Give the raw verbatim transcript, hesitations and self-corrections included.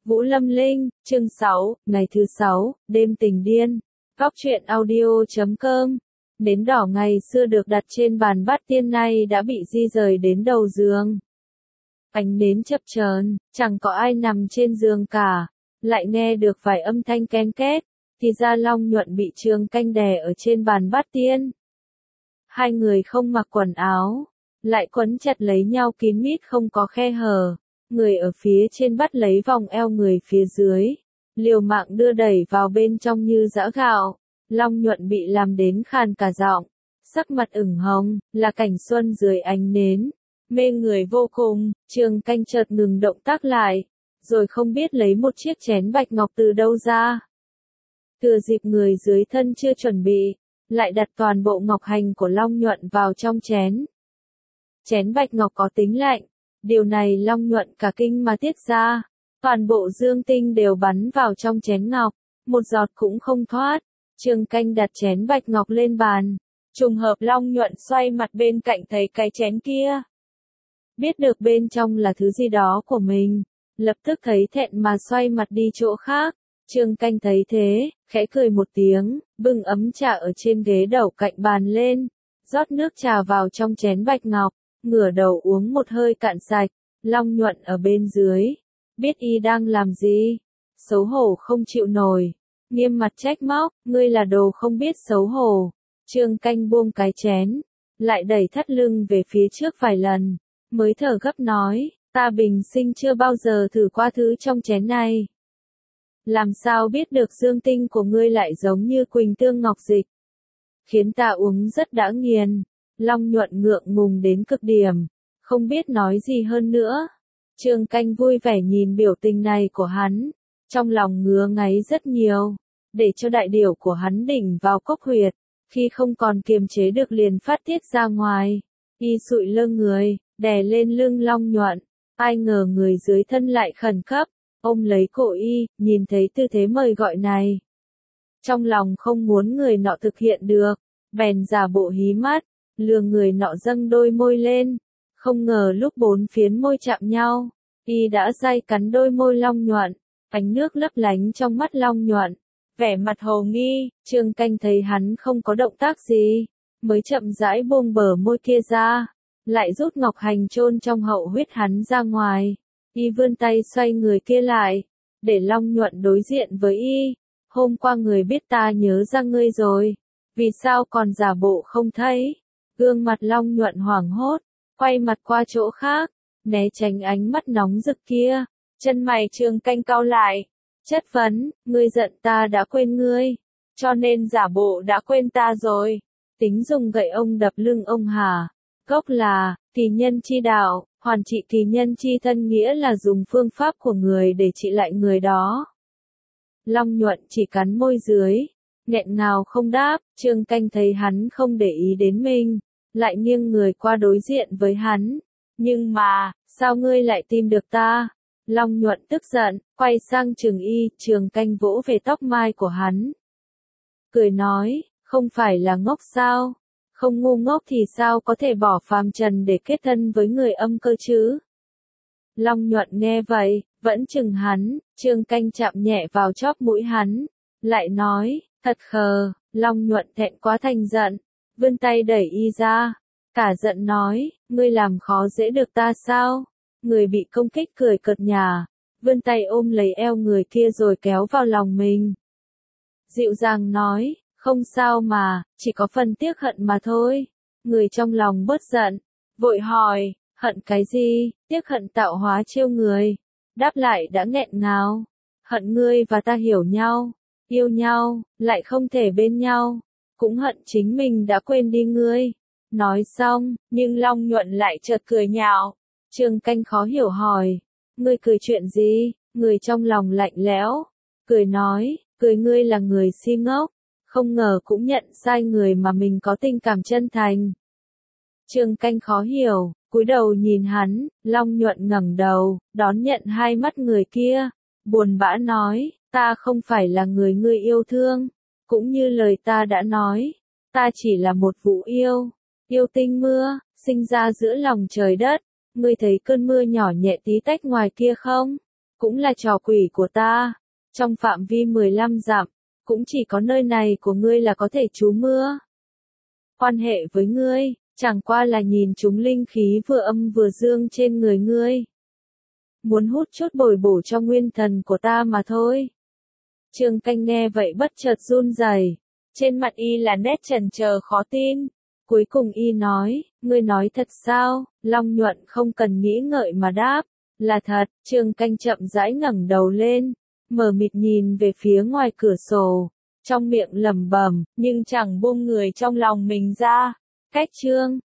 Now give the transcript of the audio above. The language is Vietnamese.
Vũ Lâm Linh, chương sáu, ngày thứ sáu, đêm tình điên. Góc truyện audio chấm com. Nến đỏ ngày xưa được đặt trên bàn bát tiên nay đã bị di rời đến đầu giường. Ánh nến chập chờn, chẳng có ai nằm trên giường cả, lại nghe được vài âm thanh ken két, thì ra Long Nhuận bị Trường Canh đè ở trên bàn bát tiên. Hai người không mặc quần áo, lại quấn chặt lấy nhau kín mít không có khe hở. Người ở phía trên bắt lấy vòng eo người phía dưới, liều mạng đưa đẩy vào bên trong như giã gạo. Long Nhuận bị làm đến khàn cả giọng, sắc mặt ửng hồng, là cảnh xuân dưới ánh nến, mê người vô cùng. Trường Canh chợt ngừng động tác lại, rồi không biết lấy một chiếc chén bạch ngọc từ đâu ra. Thừa dịp người dưới thân chưa chuẩn bị, lại đặt toàn bộ ngọc hành của Long Nhuận vào trong chén. Chén bạch ngọc có tính lạnh. Điều này Long Nhuận cả kinh mà tiết ra, toàn bộ dương tinh đều bắn vào trong chén ngọc, một giọt cũng không thoát. Trường Canh đặt chén bạch ngọc lên bàn, trùng hợp Long Nhuận xoay mặt bên cạnh thấy cái chén kia. Biết được bên trong là thứ gì đó của mình, lập tức thấy thẹn mà xoay mặt đi chỗ khác. Trường Canh thấy thế, khẽ cười một tiếng, bưng ấm trà ở trên ghế đầu cạnh bàn lên, rót nước trà vào trong chén bạch ngọc. Ngửa đầu uống một hơi cạn sạch. Long Nhuận ở bên dưới, biết y đang làm gì, xấu hổ không chịu nổi, nghiêm mặt trách móc, ngươi là đồ không biết xấu hổ. Trường Canh buông cái chén, lại đẩy thắt lưng về phía trước vài lần, mới thở gấp nói, ta bình sinh chưa bao giờ thử qua thứ trong chén này. Làm sao biết được dương tinh của ngươi lại giống như Quỳnh Tương Ngọc Dịch, khiến ta uống rất đã nghiền. Long Nhuận ngượng ngùng đến cực điểm, không biết nói gì hơn nữa. Trường Canh vui vẻ nhìn biểu tình này của hắn, trong lòng ngứa ngáy rất nhiều, để cho đại điểu của hắn đỉnh vào cốc huyệt, khi không còn kiềm chế được liền phát tiết ra ngoài. Y sụi lơ người, đè lên lưng Long Nhuận, ai ngờ người dưới thân lại khẩn cấp, ôm lấy cổ y, nhìn thấy tư thế mời gọi này. Trong lòng không muốn người nọ thực hiện được, bèn giả bộ hí mắt. Lừa người nọ dâng đôi môi lên, không ngờ lúc bốn phiến môi chạm nhau, y đã day cắn đôi môi Long Nhuận, ánh nước lấp lánh trong mắt Long Nhuận, vẻ mặt hồ nghi. Trường Canh thấy hắn không có động tác gì, mới chậm rãi buông bờ môi kia ra, lại rút ngọc hành chôn trong hậu huyết hắn ra ngoài. Y vươn tay xoay người kia lại, để Long Nhuận đối diện với y. Hôm qua người biết ta nhớ ra ngươi rồi, vì sao còn giả bộ không thấy? Gương mặt Long Nhuận hoảng hốt, quay mặt qua chỗ khác, né tránh ánh mắt nóng rực kia. Chân mày Trường Canh cau lại, chất vấn, ngươi giận ta đã quên ngươi, cho nên giả bộ đã quên ta rồi. Tính dùng gậy ông đập lưng ông hả? Gốc là, kỳ nhân chi đạo, hoàn trị kỳ nhân chi thân nghĩa là dùng phương pháp của người để trị lại người đó. Long Nhuận chỉ cắn môi dưới, nghẹn ngào không đáp. Trường Canh thấy hắn không để ý đến mình, lại nghiêng người qua đối diện với hắn. Nhưng mà, sao ngươi lại tìm được ta? Long Nhuận tức giận, quay sang Trường Y. Trường Canh vỗ về tóc mai của hắn, cười nói, không phải là ngốc sao? Không ngu ngốc thì sao có thể bỏ phàm trần để kết thân với người âm cơ chứ? Long Nhuận nghe vậy, vẫn chừng hắn. Trường Canh chạm nhẹ vào chóp mũi hắn, lại nói, thật khờ. Long Nhuận thẹn quá thành giận, vươn tay đẩy y ra, cả giận nói, ngươi làm khó dễ được ta sao? Người bị công kích cười cợt nhả, vươn tay ôm lấy eo người kia rồi kéo vào lòng mình. Dịu dàng nói, không sao mà, chỉ có phần tiếc hận mà thôi. Người trong lòng bớt giận, vội hỏi, hận cái gì? Tiếc hận tạo hóa trêu người. Đáp lại đã nghẹn ngào, hận ngươi và ta hiểu nhau, yêu nhau, lại không thể bên nhau. Cũng hận chính mình đã quên đi ngươi. Nói xong, nhưng Long Nhuận lại chợt cười nhạo. Trường Canh khó hiểu hỏi, ngươi cười chuyện gì? Người trong lòng lạnh lẽo, cười nói, cười ngươi là người si ngốc, không ngờ cũng nhận sai người mà mình có tình cảm chân thành. Trường Canh khó hiểu, cúi đầu nhìn hắn. Long Nhuận ngẩng đầu, đón nhận hai mắt người kia, buồn bã nói, ta không phải là người ngươi yêu thương. Cũng như lời ta đã nói, ta chỉ là một vũ yêu, yêu tinh mưa, sinh ra giữa lòng trời đất. Ngươi thấy cơn mưa nhỏ nhẹ tí tách ngoài kia không? cũng là trò quỷ của ta. Trong phạm vi mười lăm dặm, cũng chỉ có nơi này của ngươi là có thể trú mưa. Quan hệ với ngươi, chẳng qua là nhìn chúng linh khí vừa âm vừa dương trên người ngươi. Muốn hút chút bồi bổ cho nguyên thần của ta mà thôi. Trương Canh nghe vậy bất chợt run rẩy, trên mặt y là nét chần chờ khó tin. Cuối cùng y nói, ngươi nói thật sao? Long Nhuận không cần nghĩ ngợi mà đáp, là thật. Trương Canh chậm rãi ngẩng đầu lên, mờ mịt nhìn về phía ngoài cửa sổ, trong miệng lẩm bẩm, nhưng chẳng buông người trong lòng mình ra. Cách Trương